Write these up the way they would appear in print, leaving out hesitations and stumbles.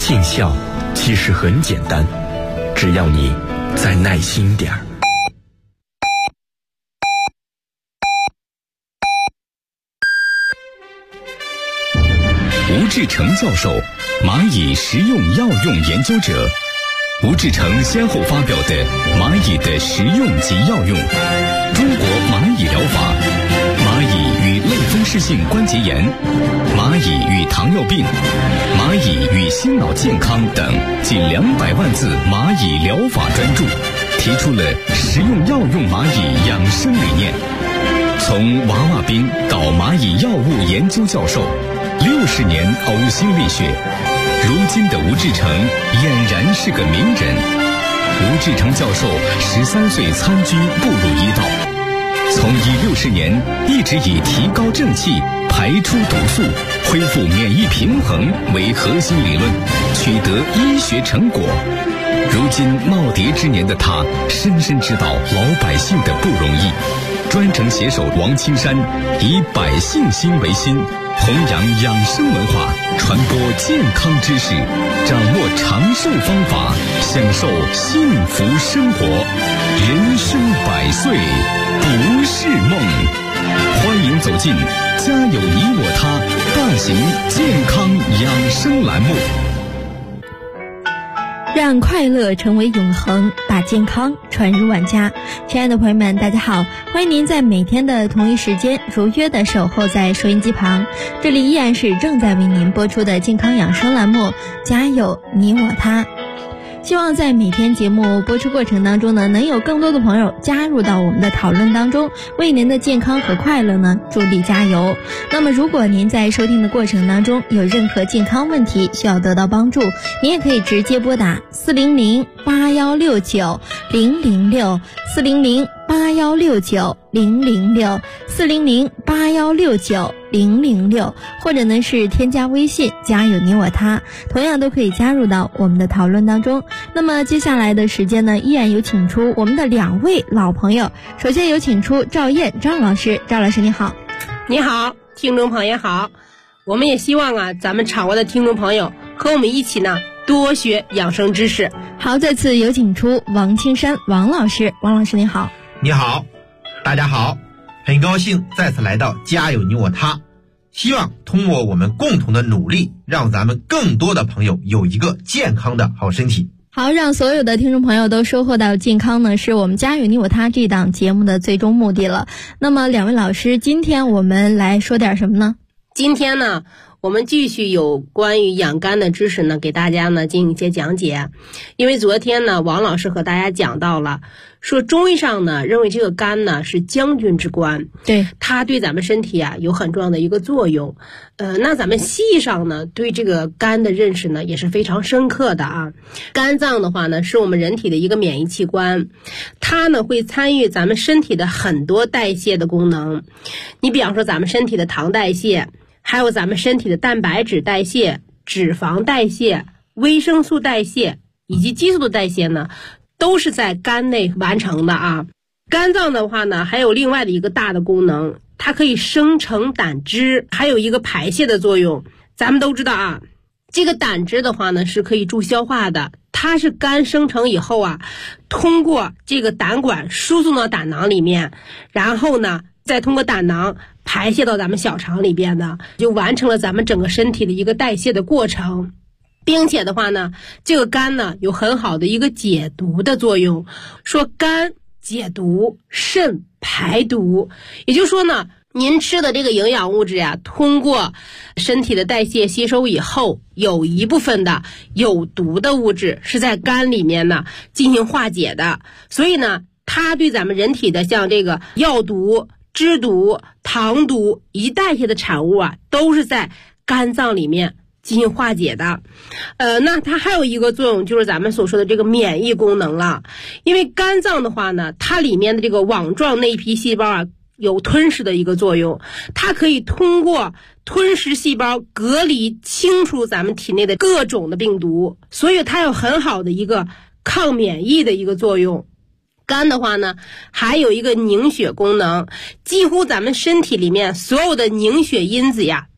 尽孝其实很简单，只要你再耐心点儿。 吴志成教授，蚂蚁食用药用研究者。吴志成先后发表的《蚂蚁的食用及药用》、《中国蚂蚁疗法》、《蚂蚁与类风湿性关节炎》、《蚂蚁与糖尿病》、《蚂蚁与心脑健康》等近200万字蚂蚁疗法专著，提出了食用药用蚂蚁养生理念。从娃娃兵到蚂蚁药物研究教授，60年呕心沥血，如今的吴志成俨然是个名人。吴志成教授13岁参军步入医道，从医60年一直以提高正气、排出毒素、恢复免疫平衡为核心理论，取得医学成果。如今耄耋之年的他，深深知道老百姓的不容易。专程携手王青山，以百姓心为心，弘扬养生文化，传播健康知识，掌握长寿方法，享受幸福生活。人生100岁不是梦。欢迎走进家有你我他大型健康养生栏目， 让快乐成为永恒，把健康传入万家。亲爱的朋友们，大家好，欢迎您在每天的同一时间如约的守候在收音机旁，这里依然是正在为您播出的健康养生栏目，家有你我他。希望在每天节目播出过程当中呢，能有更多的朋友加入到我们的讨论当中，为您的健康和快乐呢助力加油。那么如果您在收听的过程当中有任何健康问题需要得到帮助，您也可以直接拨打400-8169-006 400-8169-006 400-8169-006，或者呢是添加微信家有你我他，同样都可以加入到我们的讨论当中。那么接下来的时间呢，依然有请出我们的2位老朋友。首先有请出赵燕赵老师。赵老师你好。 你好，听众朋友好。我们也希望啊，咱们场外的听众朋友和我们一起呢多学养生知识。 好，再次有请出王青山王老师。王老师你好。 你好，大家好，很高兴再次来到家有你我他，希望通过我们共同的努力，让咱们更多的朋友有一个健康的好身体。 好，让所有的听众朋友都收获到健康呢，是我们家有你我他这档节目的最终目的了。那么2位老师，今天我们来说点什么呢？ 今天呢，我们继续有关于养肝的知识呢，给大家呢进行一些讲解。因为昨天呢，王老师和大家讲到了，说中医上呢认为这个肝呢是将军之官，对，它对咱们身体啊有很重要的一个作用。那咱们西医上呢对这个肝的认识呢也是非常深刻的啊。肝脏的话呢是我们人体的一个免疫器官，它呢会参与咱们身体的很多代谢的功能。你比方说咱们身体的糖代谢，还有咱们身体的蛋白质代谢、脂肪代谢、维生素代谢以及激素的代谢呢，都是在肝内完成的啊。肝脏的话呢，还有另外的一个大的功能，它可以生成胆汁，还有一个排泄的作用。咱们都知道啊，这个胆汁的话呢是可以助消化的，它是肝生成以后啊，通过这个胆管输送到胆囊里面，然后呢再通过胆囊排泄到咱们小肠里边呢，就完成了咱们整个身体的一个代谢的过程。并且的话呢，这个肝呢有很好的一个解毒的作用，说肝解毒，肾排毒。也就是说呢，您吃的这个营养物质呀，通过身体的代谢吸收以后，有一部分的有毒的物质是在肝里面呢进行化解的。所以呢，它对咱们人体的像这个药毒、脂毒、糖毒以及代谢的产物啊，都是在肝脏里面进行化解的。那它还有一个作用，就是咱们所说的这个免疫功能了。因为肝脏的话呢，它里面的这个网状内皮细胞啊，有吞噬的一个作用，它可以通过吞噬细胞隔离清除咱们体内的各种的病毒，所以它有很好的一个抗免疫的一个作用。肝的话呢，还有一个凝血功能，几乎咱们身体里面所有的凝血因子呀，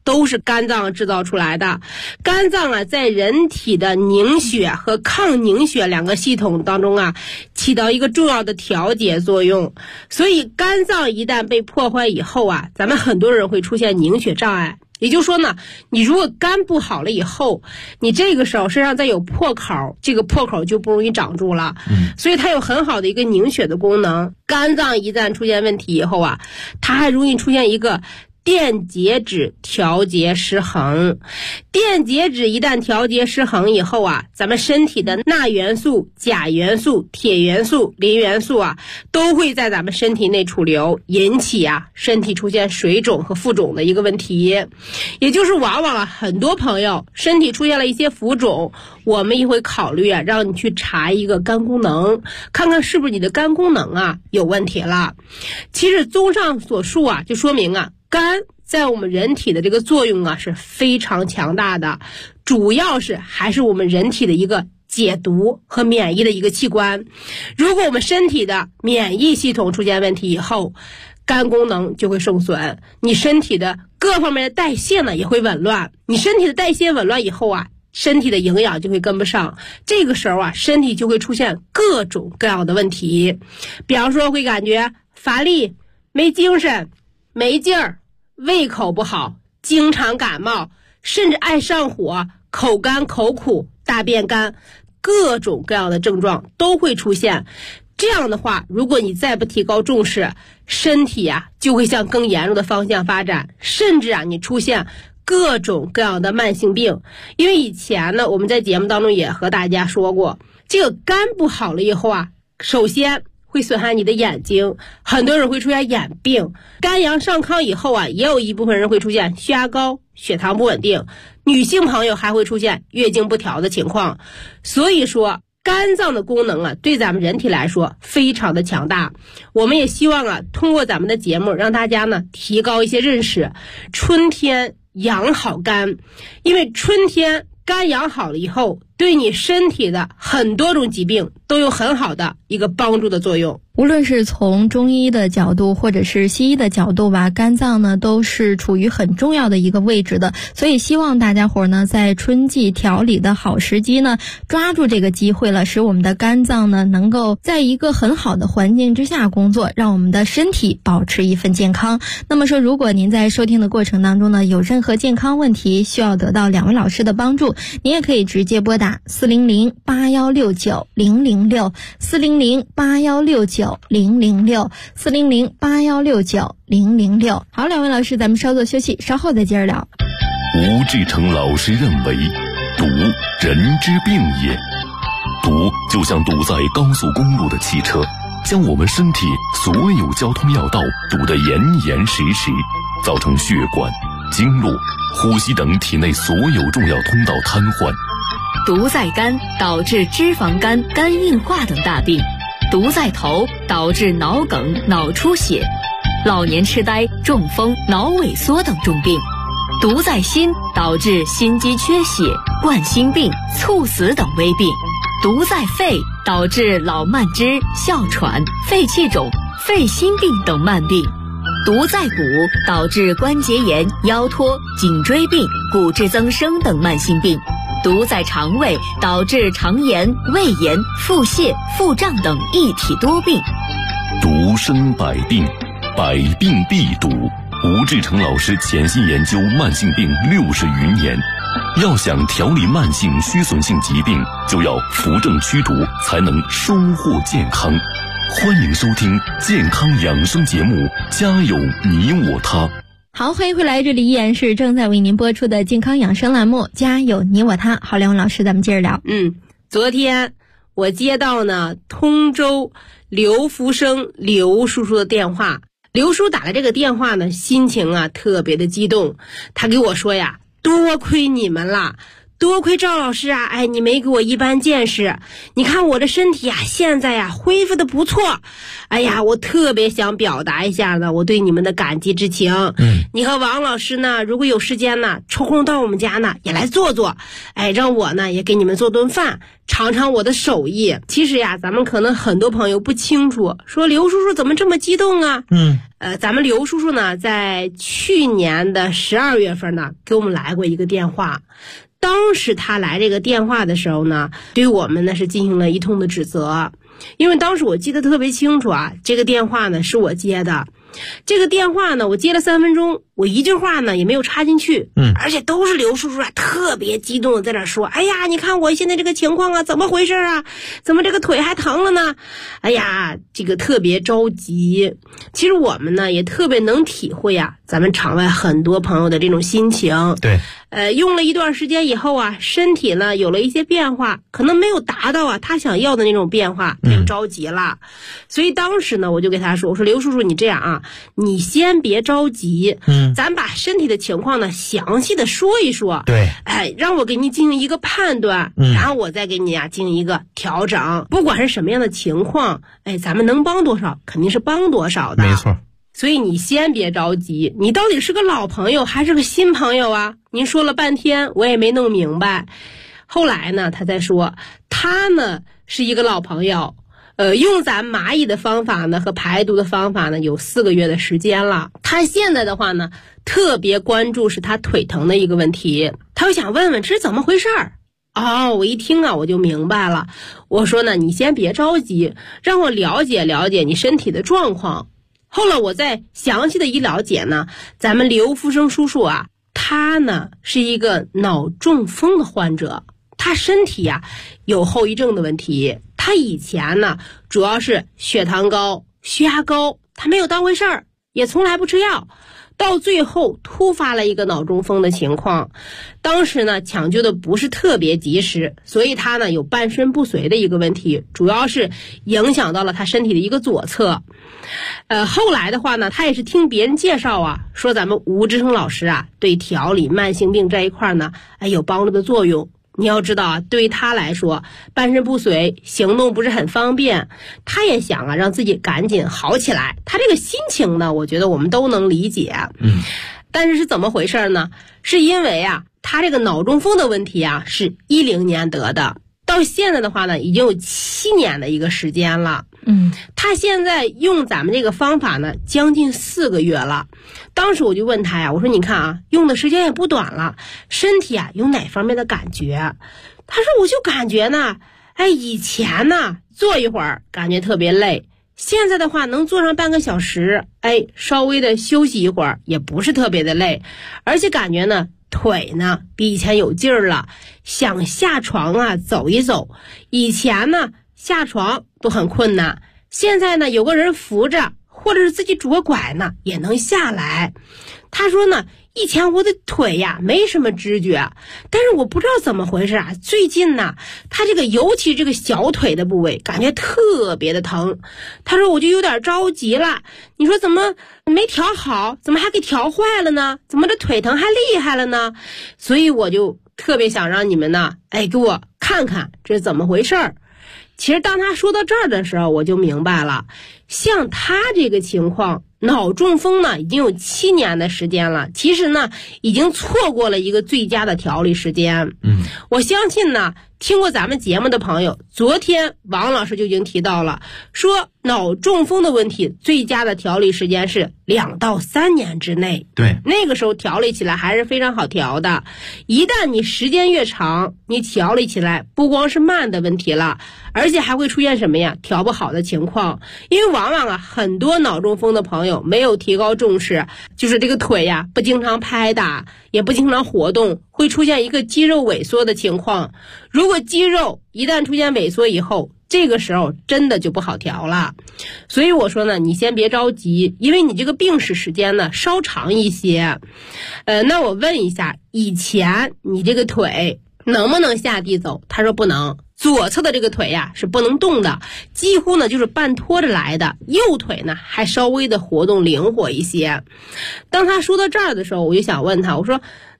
都是肝脏制造出来的。肝脏啊，在人体的凝血和抗凝血两个系统当中啊，起到一个重要的调节作用。所以肝脏一旦被破坏以后啊，咱们很多人会出现凝血障碍。也就是说呢，你如果肝不好了以后，你这个时候身上再有破口，这个破口就不容易长住了。所以它有很好的一个凝血的功能。肝脏一旦出现问题以后啊，它还容易出现一个电解质调节失衡。电解质一旦调节失衡以后啊，咱们身体的钠元素、钾元素、铁元素、磷元素啊，都会在咱们身体内储留，引起啊身体出现水肿和浮肿的一个问题。也就是往往啊很多朋友身体出现了一些浮肿，我们也会考虑啊让你去查一个肝功能，看看是不是你的肝功能啊有问题了。其实综上所述啊，就说明啊肝在我们人体的这个作用啊是非常强大的，主要是还是我们人体的一个解毒和免疫的一个器官。如果我们身体的免疫系统出现问题以后，肝功能就会受损，你身体的各方面的代谢呢也会紊乱。你身体的代谢紊乱以后啊，身体的营养就会跟不上，这个时候啊，身体就会出现各种各样的问题。比方说会感觉乏力、没精神、没劲儿、胃口不好、经常感冒，甚至爱上火、口干口苦、大便干，各种各样的症状都会出现。这样的话，如果你再不提高重视，身体啊就会向更严重的方向发展，甚至啊你出现各种各样的慢性病。因为以前呢，我们在节目当中也和大家说过，这个肝不好了以后啊，首先会损害你的眼睛，很多人会出现眼病。肝阳上亢以后啊，也有一部分人会出现血压高、血糖不稳定，女性朋友还会出现月经不调的情况。所以说肝脏的功能啊，对咱们人体来说非常的强大。我们也希望啊，通过咱们的节目让大家呢提高一些认识。春天养好肝，因为春天肝养好了以后，对你身体的很多种疾病都有很好的一个帮助的作用。 无论是从中医的角度或者是西医的角度吧，肝脏呢都是处于很重要的一个位置的，所以希望大家伙呢在春季调理的好时机呢，抓住这个机会了，使我们的肝脏呢能够在一个很好的环境之下工作，让我们的身体保持一份健康。那么说，如果您在收听的过程当中呢有任何健康问题需要得到两位老师的帮助，您也可以直接拨打400-8169-006 400-8169-006 400-8169-006。好，两位老师，咱们稍作休息，稍后再接着聊。 吴志成老师认为，堵人之病也。堵就像堵在高速公路的汽车，将我们身体所有交通要道堵得严严实实，造成血管、经络、呼吸等体内所有重要通道瘫痪。 毒在肝，导致脂肪肝、肝硬化等大病；毒在头，导致脑梗、脑出血、老年痴呆、中风、脑萎缩等重病；毒在心，导致心肌缺血、冠心病、猝死等危病；毒在肺，导致老慢支、哮喘、肺气肿、肺心病等慢病；毒在骨，导致关节炎、腰托、颈椎病、骨质增生等慢性病；毒在肠胃，导致肠炎、胃炎、腹泻、腹胀等一体多病。 毒生百病，百病必毒。吴志成老师潜心研究慢性病60余年，要想调理慢性虚损性疾病，就要扶正驱毒，才能收获健康。欢迎收听健康养生节目《家有你我他》。 好，欢迎回来，这里依然是正在为您播出的健康养生栏目《家有你我他》。好，两位老师，咱们接着聊。 昨天我接到呢通州刘福生刘叔叔的电话。刘叔打来这个电话呢，心情啊特别的激动。他给我说呀，多亏你们啦， 多亏赵老师啊，你没给我一般见识，你看我的身体啊，现在呀恢复的不错。我特别想表达一下呢，我对你们的感激之情。你和王老师呢，如果有时间呢，抽空到我们家呢也来坐坐，让我呢也给你们做顿饭，尝尝我的手艺。其实呀，咱们可能很多朋友不清楚，说刘叔叔怎么这么激动啊？咱们刘叔叔呢，在去年的12月份呢，给我们来过一个电话。当时他来这个电话的时候呢，对我们呢是进行了一通的指责，因为当时我记得特别清楚啊，这个电话呢是我接的。这个电话呢，我接了3分钟，我一句话呢也没有插进去，而且都是刘叔叔啊特别激动的在那说，你看我现在这个情况啊，怎么回事啊？怎么这个腿还疼了呢？这个特别着急。其实我们呢也特别能体会啊，咱们场外很多朋友的这种心情。 对。 用了一段时间以后啊，身体呢有了一些变化，可能没有达到啊他想要的那种变化，就着急了。所以当时呢，我就给他说，我说刘叔叔，你这样啊，你先别着急，咱把身体的情况呢详细的说一说， 对， 让我给你进行一个判断，然后我再给你啊进行一个调整。不管是什么样的情况，咱们能帮多少肯定是帮多少的， 没错。 所以你先别着急，你到底是个老朋友还是个新朋友啊？您说了半天我也没弄明白。后来呢，他在说他呢是一个老朋友，用咱蚂蚁的方法呢和排毒的方法呢有4个月的时间了。他现在的话呢特别关注是他腿疼的一个问题，他就想问问这是怎么回事儿。我一听啊我就明白了。我说呢，你先别着急，让我了解了解你身体的状况。后来我再详细的一了解呢，咱们刘福生叔叔啊，他呢是一个脑中风的患者，他身体啊有后遗症的问题。他以前呢主要是血糖高、血压高，他没有当回事儿，也从来不吃药，到最后突发了一个脑中风的情况。当时呢抢救的不是特别及时，所以他呢有半身不遂的一个问题，主要是影响到了他身体的一个左侧。后来的话呢，他也是听别人介绍啊，说咱们吴志成老师啊对调理慢性病这一块呢有帮助的作用。你要知道啊，对于他来说，半身不遂，行动不是很方便，他也想啊让自己赶紧好起来。他这个心情呢，我觉得我们都能理解。但是怎么回事呢？是因为啊，他这个脑中风的问题啊，是10年得的，到现在的话呢，已经有7年的一个时间了。他现在用咱们这个方法呢，将近4个月了。当时我就问他呀，我说你看啊，用的时间也不短了，身体啊有哪方面的感觉？他说我就感觉呢，以前呢坐一会儿感觉特别累，现在的话能坐上半个小时，稍微的休息一会儿也不是特别的累，而且感觉呢腿呢比以前有劲儿了，想下床啊走一走，以前呢下床都很困难，现在呢有个人扶着，或者是自己拄个拐呢也能下来。他说呢，以前我的腿呀没什么知觉，但是我不知道怎么回事啊，最近呢他这个尤其这个小腿的部位感觉特别的疼。他说我就有点着急了，你说怎么没调好，怎么还给调坏了呢？怎么这腿疼还厉害了呢？所以我就特别想让你们呢给我看看这是怎么回事儿。其实当他说到这儿的时候，我就明白了，像他这个情况，脑中风呢已经有7年的时间了，其实呢已经错过了一个最佳的调理时间。我相信呢听过咱们节目的朋友，昨天王老师就已经提到了，说脑中风的问题最佳的调理时间是2到3年之内。 对， 那个时候调理起来还是非常好调的。一旦你时间越长，你调理起来不光是慢的问题了，而且还会出现什么呀？调不好的情况。因为往往啊，很多脑中风的朋友没有提高重视，就是这个腿呀不经常拍打，也不经常活动，会出现一个肌肉萎缩的情况。如果肌肉一旦出现萎缩以后，这个时候真的就不好调了。所以我说呢，你先别着急，因为你这个病史时间呢稍长一些。那我问一下，以前你这个腿能不能下地走？他说不能，左侧的这个腿呀是不能动的，几乎呢就是半拖着来的，右腿呢还稍微的活动灵活一些。当他说到这儿的时候，我就想问他，我说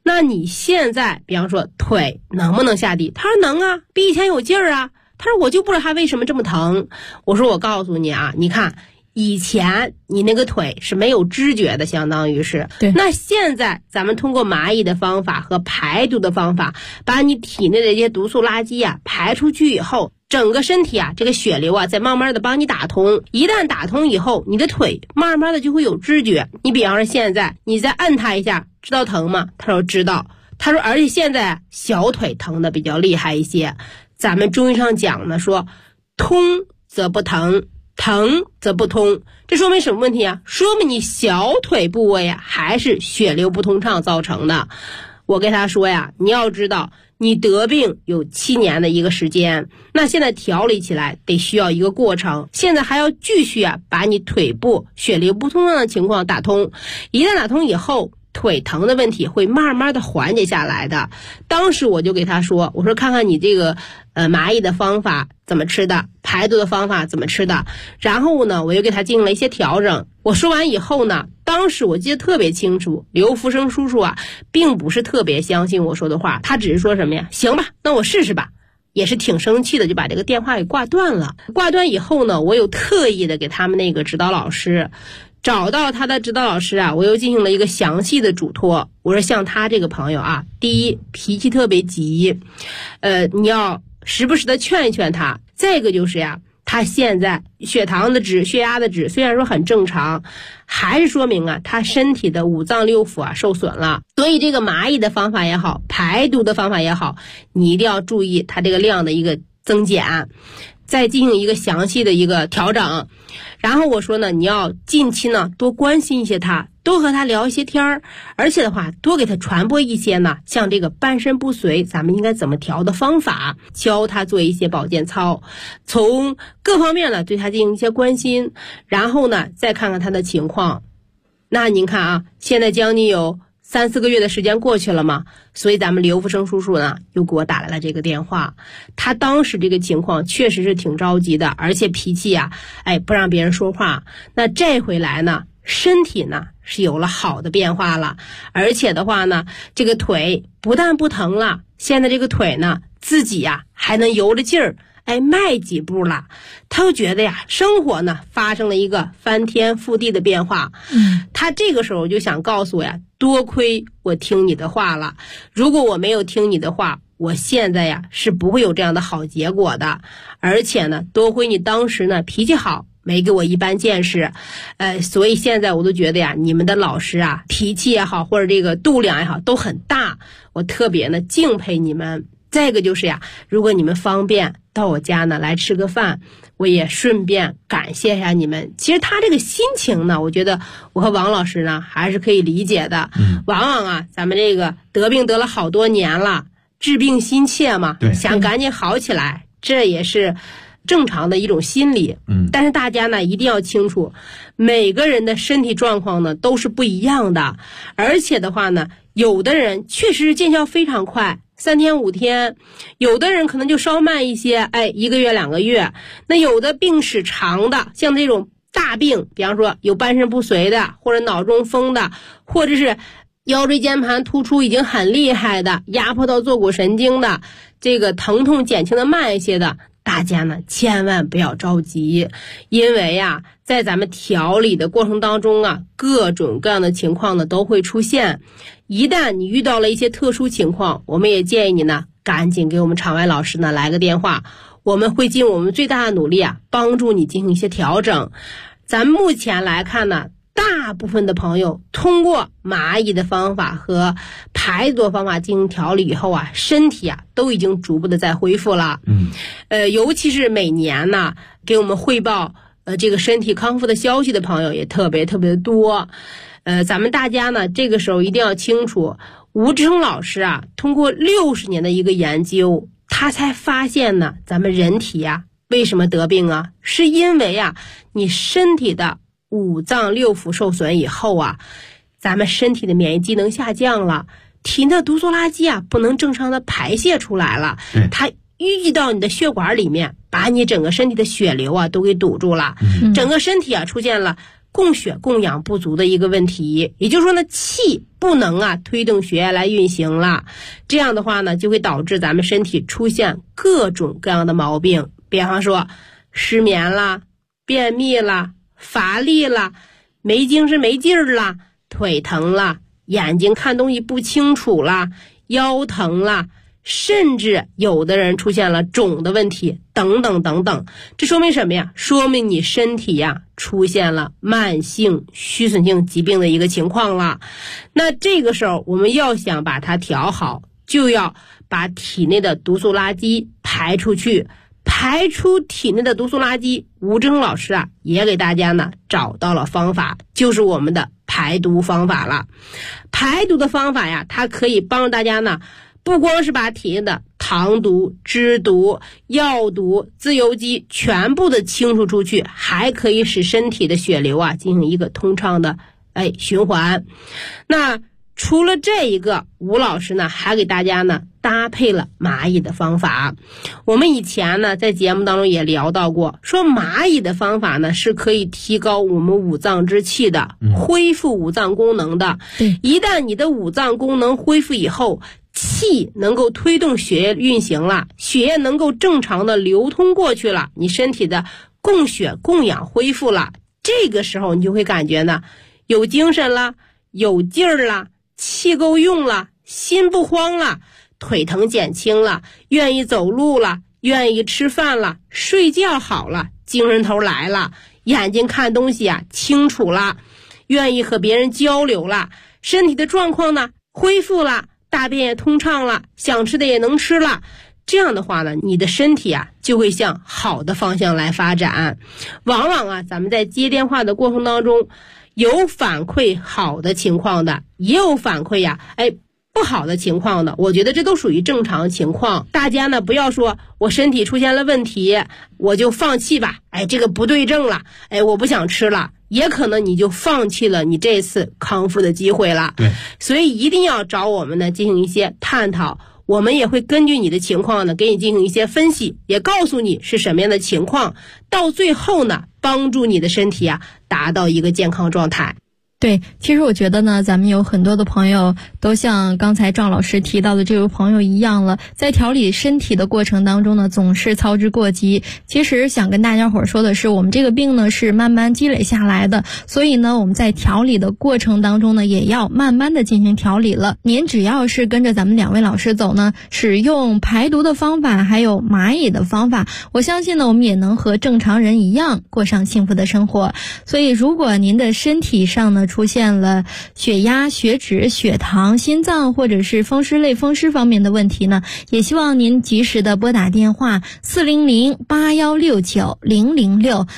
那你现在比方说腿能不能下地？他说能啊，比以前有劲儿啊。他说我就不知道他为什么这么疼。我说我告诉你啊，你看以前你那个腿是没有知觉的，相当于是。 对。 那现在咱们通过蚂蚁的方法和排毒的方法，把你体内的这些毒素垃圾啊排出去以后，整个身体啊这个血流啊在慢慢的帮你打通。一旦打通以后，你的腿慢慢的就会有知觉。你比方说现在你再按它一下，知道疼吗？他说知道。他说而且现在小腿疼的比较厉害一些。咱们中医上讲呢，说通则不疼，疼则不通，这说明什么问题啊？说明你小腿部位啊还是血流不通畅造成的。我跟他说呀，你要知道你得病有7年的一个时间，那现在调理起来得需要一个过程，现在还要继续啊把你腿部血流不通畅的情况打通。一旦打通以后，腿疼的问题会慢慢的缓解下来的。当时我就给他说，我说看看你这个蚂蚁的方法怎么吃的，排毒的方法怎么吃的，然后呢我又给他进行了一些调整。我说完以后呢，当时我记得特别清楚，刘福生叔叔啊并不是特别相信我说的话，他只是说什么呀，行吧，那我试试吧，也是挺生气的，就把这个电话给挂断了。挂断以后呢，我有特意的给他们那个指导老师找到他的指导老师啊，我又进行了一个详细的嘱托。我说像他这个朋友啊，第一脾气特别急，你要时不时的劝一劝他。再一个就是呀，他现在血糖的值、血压的值虽然说很正常，还是说明啊他身体的5脏6腑啊受损了。所以这个蚂蚁的方法也好，排毒的方法也好，你一定要注意它这个量的一个增减，再进行一个详细的一个调整。然后我说呢，你要近期呢多关心一些他，多和他聊一些天儿，而且的话多给他传播一些呢像这个半身不遂咱们应该怎么调的方法，教他做一些保健操，从各方面呢对他进行一些关心，然后呢再看看他的情况。那您看啊，现在将近有3-4个月的时间过去了嘛，所以咱们刘福生叔叔呢又给我打来了这个电话。他当时这个情况确实是挺着急的，而且脾气啊不让别人说话。那这回来呢，身体呢是有了好的变化了，而且的话呢，这个腿不但不疼了，现在这个腿呢自己呀还能游着劲儿，迈几步了。他就觉得呀，生活呢发生了一个翻天覆地的变化。他这个时候就想告诉我呀，多亏我听你的话了，如果我没有听你的话，我现在呀是不会有这样的好结果的。而且呢，多亏你当时呢脾气好，没给我一般见识，所以现在我都觉得呀，你们的老师啊脾气也好，或者这个度量也好都很大，我特别呢敬佩你们。再一个就是呀，如果你们方便到我家呢来吃个饭，我也顺便感谢一下你们。其实他这个心情呢，我觉得我和王老师呢还是可以理解的。往往啊咱们这个得病得了好多年了，治病心切嘛，想赶紧好起来，这也是正常的一种心理。但是大家呢一定要清楚，每个人的身体状况呢都是不一样的，而且的话呢，有的人确实是见效非常快，3天5天，有的人可能就稍慢一些，1个月2个月。那有的病史长的，像这种大病，比方说有半身不遂的，或者脑中风的，或者是腰椎间盘突出已经很厉害的，压迫到坐骨神经的，这个疼痛减轻的慢一些的，大家呢千万不要着急。因为呀，在咱们调理的过程当中啊，各种各样的情况呢都会出现。一旦你遇到了一些特殊情况，我们也建议你呢赶紧给我们场外老师呢来个电话，我们会尽我们最大的努力啊帮助你进行一些调整。咱们目前来看呢，大部分的朋友通过蚂蚁的方法和排毒方法进行调理以后啊，身体啊都已经逐步的在恢复了。尤其是每年呢给我们汇报这个身体康复的消息的朋友也特别特别的多。咱们大家呢这个时候一定要清楚，吴志成老师啊通过60年的一个研究，他才发现呢咱们人体啊为什么得病啊，是因为啊你身体的5脏6腑受损以后啊，咱们身体的免疫机能下降了，体内的毒素垃圾啊不能正常的排泄出来了，它淤积到你的血管里面，把你整个身体的血流啊都给堵住了，整个身体啊出现了供血供氧不足的一个问题。也就是说呢，气不能推动血液来运行了，这样的话呢，就会导致咱们身体出现各种各样的毛病，比方说失眠啦、便秘啦、乏力啦、没精神没劲儿啦、腿疼啦、眼睛看东西不清楚啦、腰疼啦，甚至有的人出现了肿的问题等等等等。这说明什么呀？说明你身体出现了慢性虚损性疾病的一个情况了。那这个时候我们要想把它调好，就要把体内的毒素垃圾排出去。排出体内的毒素垃圾，吴峥老师也给大家找到了方法，就是我们的排毒方法了。排毒的方法它可以帮助大家不光是把体内的糖毒、脂毒、药毒、自由基全部的清除出去，还可以使身体的血流进行一个通畅的循环。那除了这一个，吴老师还给大家搭配了蚂蚁的方法。我们以前在节目当中也聊到过，说蚂蚁的方法是可以提高我们五脏之气的，恢复五脏功能的。一旦你的五脏功能恢复以后，气能够推动血液运行了，血液能够正常的流通过去了，你身体的供血供氧恢复了，这个时候你就会感觉有精神了，有劲儿了，气够用了，心不慌了，腿疼减轻了，愿意走路了，愿意吃饭了，睡觉好了，精神头来了，眼睛看东西清楚了，愿意和别人交流了，身体的状况恢复了，大便也通畅了，想吃的也能吃了。这样的话你的身体就会向好的方向来发展。往往咱们在接电话的过程当中，有反馈好的情况的，也有反馈不好的情况的，我觉得这都属于正常情况。大家不要说我身体出现了问题我就放弃吧，这个不对症了，我不想吃了，也可能你就放弃了你这次康复的机会了。 对， 所以一定要找我们进行一些探讨，我们也会根据你的情况给你进行一些分析，也告诉你是什么样的情况，到最后帮助你的身体达到一个健康状态。 对，其实我觉得咱们有很多的朋友都像刚才赵老师提到的这位朋友一样了，在调理身体的过程当中总是操之过急。其实想跟大家伙说的是，我们这个病是慢慢积累下来的，所以我们在调理的过程当中也要慢慢的进行调理了。您只要是跟着咱们两位老师走使用排毒的方法还有蚂蚁的方法，我相信我们也能和正常人一样过上幸福的生活。所以如果您的身体上出现了血压、血脂、血糖、心脏或者是风湿类风湿方面的问题也希望您及时的拨打电话400-8169-006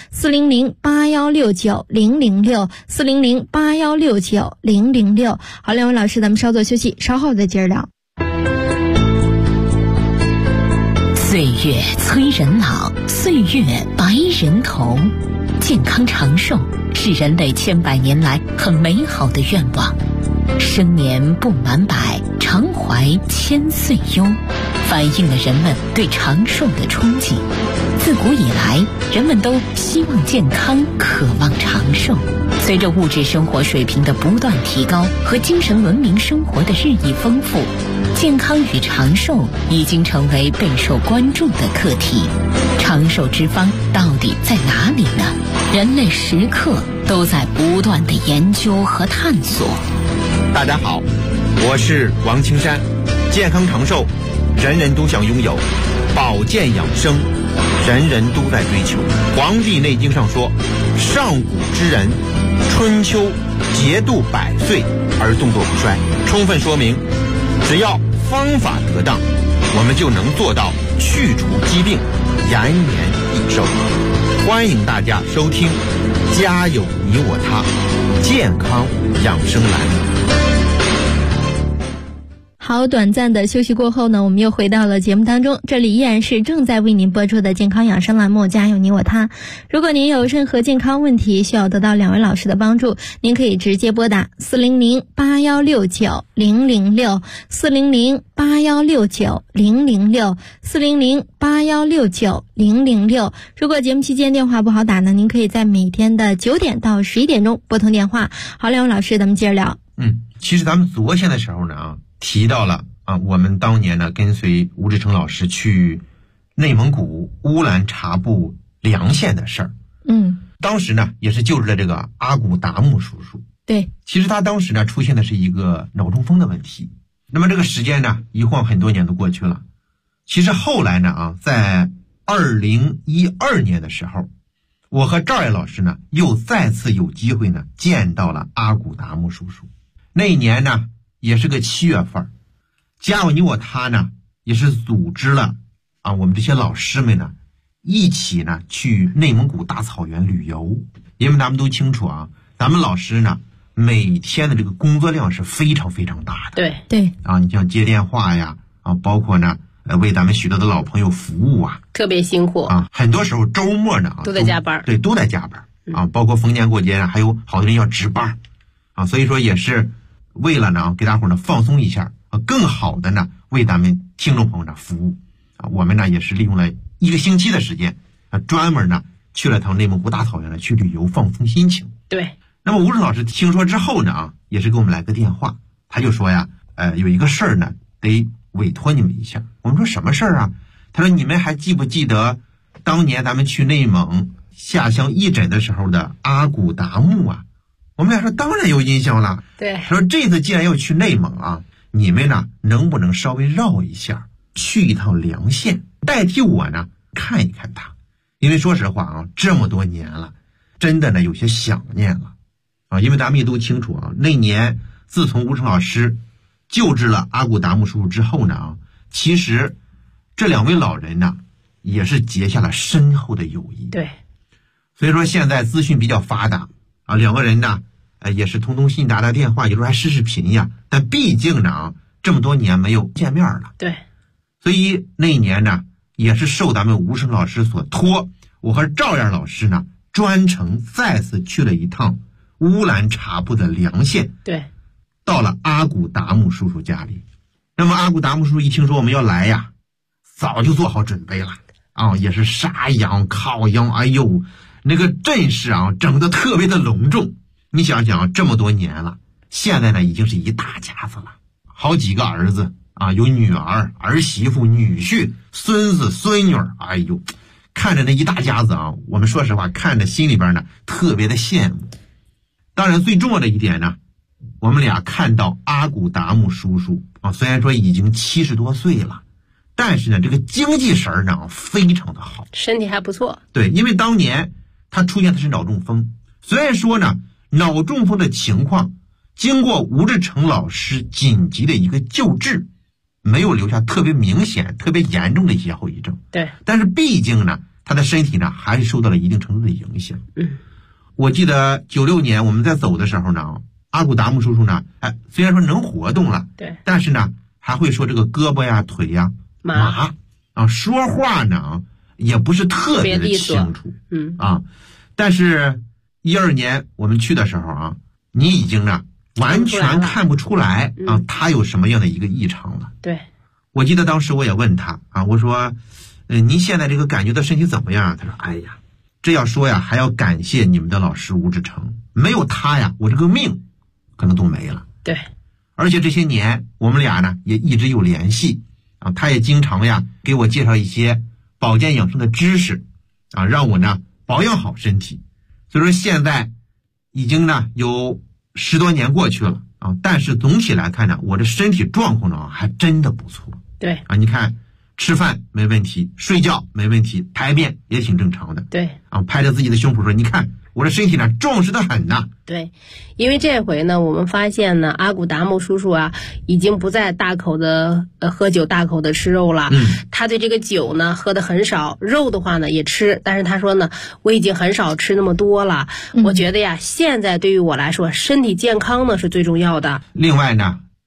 400-8169-006 400-8169-006。好，两位老师咱们稍作休息，稍后再接着聊。 岁月催人老，岁月白人头，健康长寿是人类千百年来很美好的愿望。生年不满百，常怀千岁忧，反映了人们对长寿的憧憬。自古以来，人们都希望健康，渴望长寿。随着物质生活水平的不断提高和精神文明生活的日益丰富，健康与长寿已经成为备受关注的课题。长寿之方到底在哪里呢？人类时刻都在不断的研究和探索。 大家好，我是王青山。健康长寿，人人都想拥有；保健养生，人人都在追求。《黄帝内经》上说，上古之人，春秋节度100岁而动作不衰，充分说明只要方法得当，我们就能做到去除疾病，延年益寿。欢迎大家收听家有你我他健康养生栏目。 好，短暂的休息过后呢，我们又回到了节目当中，这里依然是正在为您播出的健康养生栏目，家有你我他。如果您有任何健康问题需要得到2位老师的帮助，您可以直接拨打400-8169-006 400-8169-006 400-8169-006。如果节目期间电话不好打呢，您可以在每天的9点到11点钟拨通电话。好，2位老师，咱们接着聊。 其实咱们昨天的时候呢提到了我们当年呢跟随吴志成老师去内蒙古乌兰察布良县的事儿。当时呢也是救治了这个阿古达木叔叔。 对， 其实他当时呢出现的是一个脑中风的问题。那么这个时间呢一晃很多年都过去了。其实后来呢在2012年的时候，我和赵爱老师呢又再次有机会呢见到了阿古达木叔叔。那一年呢也是个7月份，家有你我他呢也是组织了我们这些老师们呢一起呢去内蒙古大草原旅游。因为咱们都清楚咱们老师呢每天的这个工作量是非常非常大的。 对你像接电话呀包括呢为咱们许多的老朋友服务特别辛苦很多时候周末呢都在加班。 对，都在加班包括逢年过节还有好多人要值班所以说也是为了呢给大伙呢放松一下更好的呢为咱们听众朋友呢服务我们呢也是利用了1个星期的时间专门呢去了趟内蒙古大草原呢去旅游放松心情。 对， 那么吴正老师听说之后呢也是给我们来个电话，他就说呀有一个事儿呢得委托你们一下。我们说什么事儿他说你们还记不记得当年咱们去内蒙下乡义诊的时候的阿古达木我们俩说当然有印象了。 对， 他说这次既然要去内蒙你们呢能不能稍微绕一下去一趟良县，代替我呢看一看他。因为说实话这么多年了，真的呢有些想念了因为咱们也都清楚那年自从吴成老师救治了阿古达木叔叔之后呢其实这2位老人呢也是结下了深厚的友谊。 对， 所以说现在资讯比较发达2个人呢也是通信打电话，有时候还视视频呀，但毕竟呢这么多年没有见面了。 对， 所以那一年呢也是受咱们吴胜老师所托，我和赵燕老师呢专程再次去了一趟乌兰察布的良县。 对， 到了阿古达木叔叔家里。那么阿古达木叔叔一听说我们要来呀，早就做好准备了也是杀羊烤羊，哎呦那个阵势整得特别的隆重。你想想这么多年了，现在呢已经是一大家子了，好几个儿子有女儿儿媳妇女婿孙子孙女，哎呦看着那一大家子我们说实话看着心里边呢特别的羡慕。当然最重要的一点呢，我们俩看到阿古达木叔叔虽然说已经70多岁了，但是呢这个精气神呢非常的好， 身体还不错。 对，因为当年他出现的是脑中风，虽然说呢脑中风的情况经过吴志成老师紧急的一个救治，没有留下特别明显特别严重的一些后遗症。 对， 但是毕竟呢他的身体呢还是受到了一定程度的影响。我记得96年我们在走的时候呢，阿古达木叔叔呢虽然说能活动了， 对， 但是呢还会说这个胳膊呀腿呀麻说话呢也不是特别的清楚。但是12年我们去的时候你已经呢完全看不出来他有什么样的一个异常了。 对， 我记得当时我也问他我说您现在这个感觉到身体怎么样？他说哎呀这要说呀还要感谢你们的老师吴志成，没有他呀我这个命可能都没了。 对， 而且这些年我们俩呢也一直有联系他也经常呀给我介绍一些保健养生的知识让我呢保养好身体。所以说现在已经呢有10多年过去了但是总体来看呢我的身体状况呢还真的不错。 对你看吃饭没问题，睡觉没问题，排便也挺正常的。 对拍着自己的胸脯说你看我的身体呢壮实的很呐。 对，因为这回呢我们发现呢阿古达木叔叔已经不再大口的喝酒大口的吃肉了。他对这个酒呢喝的很少，肉的话呢也吃，但是他说呢我已经很少吃那么多了。我觉得呀现在对于我来说身体健康呢是最重要的。 另外呢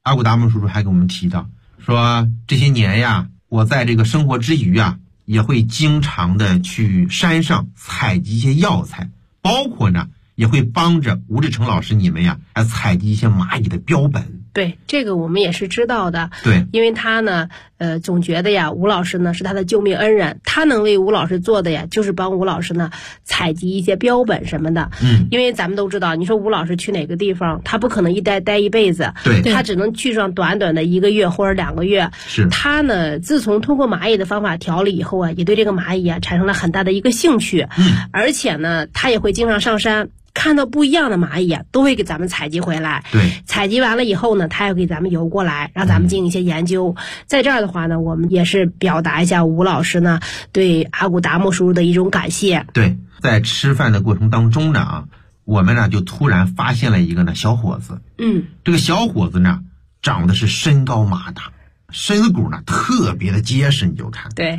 阿古达木叔叔还给我们提到说，这些年呀，我在这个生活之余啊，也会经常的去山上采集一些药材，包括呢也会帮着吴志成老师你们呀来采集一些蚂蚁的标本。 对，这个我们也是知道的。 对， 因为他呢，总觉得呀，吴老师呢是他的救命恩人，他能为吴老师做的呀，就是帮吴老师呢采集一些标本什么的。因为咱们都知道，你说吴老师去哪个地方，他不可能待一辈子， 对， 他只能去上短短的1个月或者2个月。 是， 他呢，自从通过蚂蚁的方法调理以后啊，也对这个蚂蚁啊产生了很大的一个兴趣。而且呢，他也会经常上山。看到不一样的蚂蚁啊，都会给咱们采集回来。 对， 采集完了以后呢，他也给咱们邮过来，让咱们进行一些研究。在这儿的话呢，我们也是表达一下吴老师呢对阿古达木叔叔的一种感谢。 对，在吃饭的过程当中呢我们呢就突然发现了一个呢小伙子。这个小伙子呢长得是身高马大，身子骨呢特别的结实，你就看。 对，